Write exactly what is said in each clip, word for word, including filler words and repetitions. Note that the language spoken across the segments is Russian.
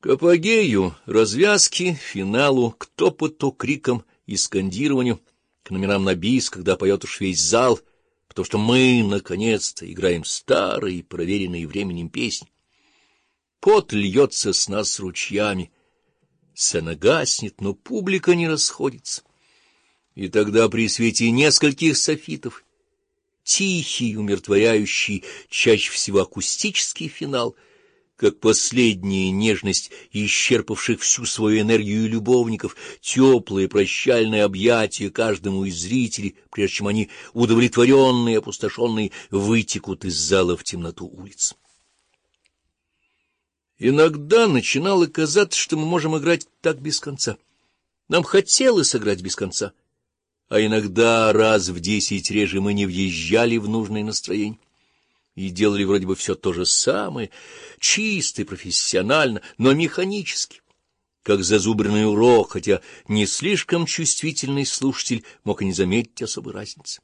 К апогею, развязке, финалу, к топоту, крикам и скандированию, к номерам на бис, когда поет уж весь зал, потому что мы, наконец-то, играем старые, проверенные временем песни. Пот льется с нас ручьями, сцена гаснет, но публика не расходится. И тогда при свете нескольких софитов, тихий, умиротворяющий, чаще всего акустический финал, как последняя нежность исчерпавших всю свою энергию любовников, теплые прощальные объятия каждому из зрителей, прежде чем они, удовлетворенные и опустошенные, вытекут из зала в темноту улиц. Иногда начинало казаться, что мы можем играть так без конца. Нам хотелось играть без конца, а иногда раз в десять реже мы не въезжали в нужное настроение и делали вроде бы все то же самое, чисто и профессионально, но механически, как зазубренный урок, хотя не слишком чувствительный слушатель мог и не заметить особой разницы.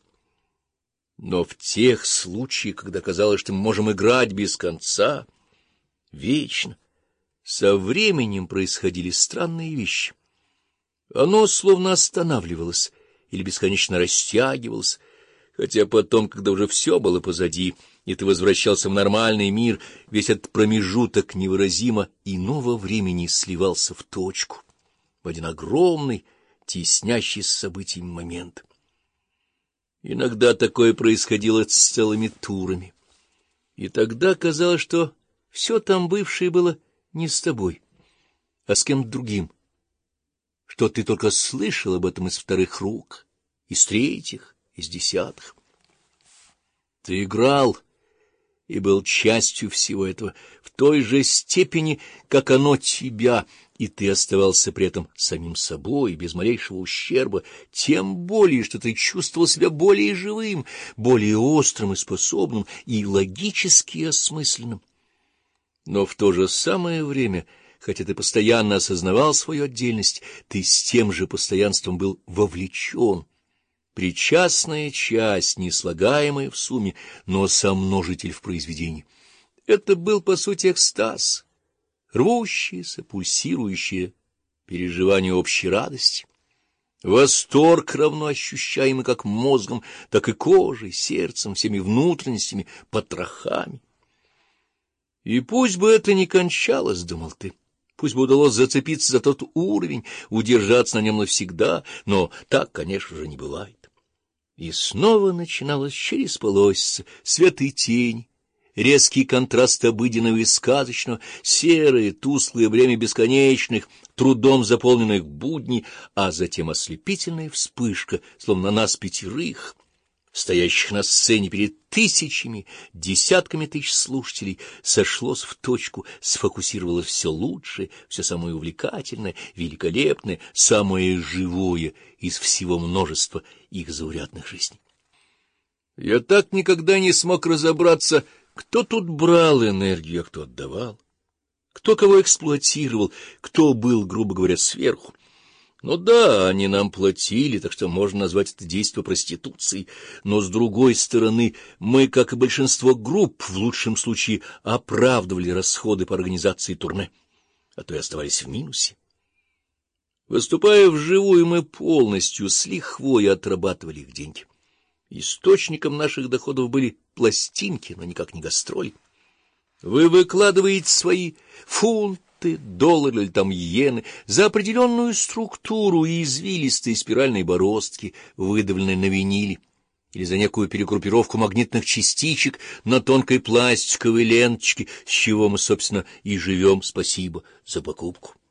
Но в тех случаях, когда казалось, что мы можем играть без конца, вечно, со временем происходили странные вещи. Оно словно останавливалось или бесконечно растягивалось, хотя потом, когда уже все было позади, и ты возвращался в нормальный мир, весь этот промежуток невыразимо иного времени сливался в точку, в один огромный, теснящий с событиями момент. Иногда такое происходило с целыми турами, и тогда казалось, что все там бывшее было не с тобой, а с кем-то другим, что ты только слышал об этом из вторых рук, из третьих, из десятых. Ты играл и был частью всего этого в той же степени, как оно тебя, и ты оставался при этом самим собой, без малейшего ущерба, тем более, что ты чувствовал себя более живым, более острым и способным, и логически осмысленным. Но в то же самое время, хотя ты постоянно осознавал свою отдельность, ты с тем же постоянством был вовлечен, причастная часть, не слагаемая в сумме, но сомножитель в произведении. Это был, по сути, экстаз, рвущееся, пульсирующее переживание общей радости. Восторг, равно ощущаемый как мозгом, так и кожей, сердцем, всеми внутренностями, потрохами. И пусть бы это не кончалось, — думал ты, — пусть бы удалось зацепиться за тот уровень, удержаться на нем навсегда, но так, конечно же, не бывает. И снова начиналось через полосица свет и тень, резкий контраст обыденного и сказочного, серое, тусклое время бесконечных, трудом заполненных будней, а затем ослепительная вспышка, словно на нас пятерых, стоящих на сцене перед тысячами, десятками тысяч слушателей, сошлось в точку, сфокусировалось все лучшее, все самое увлекательное, великолепное, самое живое из всего множества их заурядных жизней. Я так никогда не смог разобраться, кто тут брал энергию, а кто отдавал, кто кого эксплуатировал, кто был, грубо говоря, сверху. Ну да, они нам платили, так что можно назвать это действо проституцией, но, с другой стороны, мы, как и большинство групп, в лучшем случае оправдывали расходы по организации турне, а то и оставались в минусе. Выступая вживую, мы полностью с лихвой отрабатывали их деньги. Источником наших доходов были пластинки, но никак не гастроли. Вы выкладываете свои фунты, доллары или там иены за определенную структуру и извилистые спиральные бороздки, выдавленные на виниле, или за некую перегруппировку магнитных частичек на тонкой пластиковой ленточке, с чего мы, собственно, и живем. Спасибо за покупку.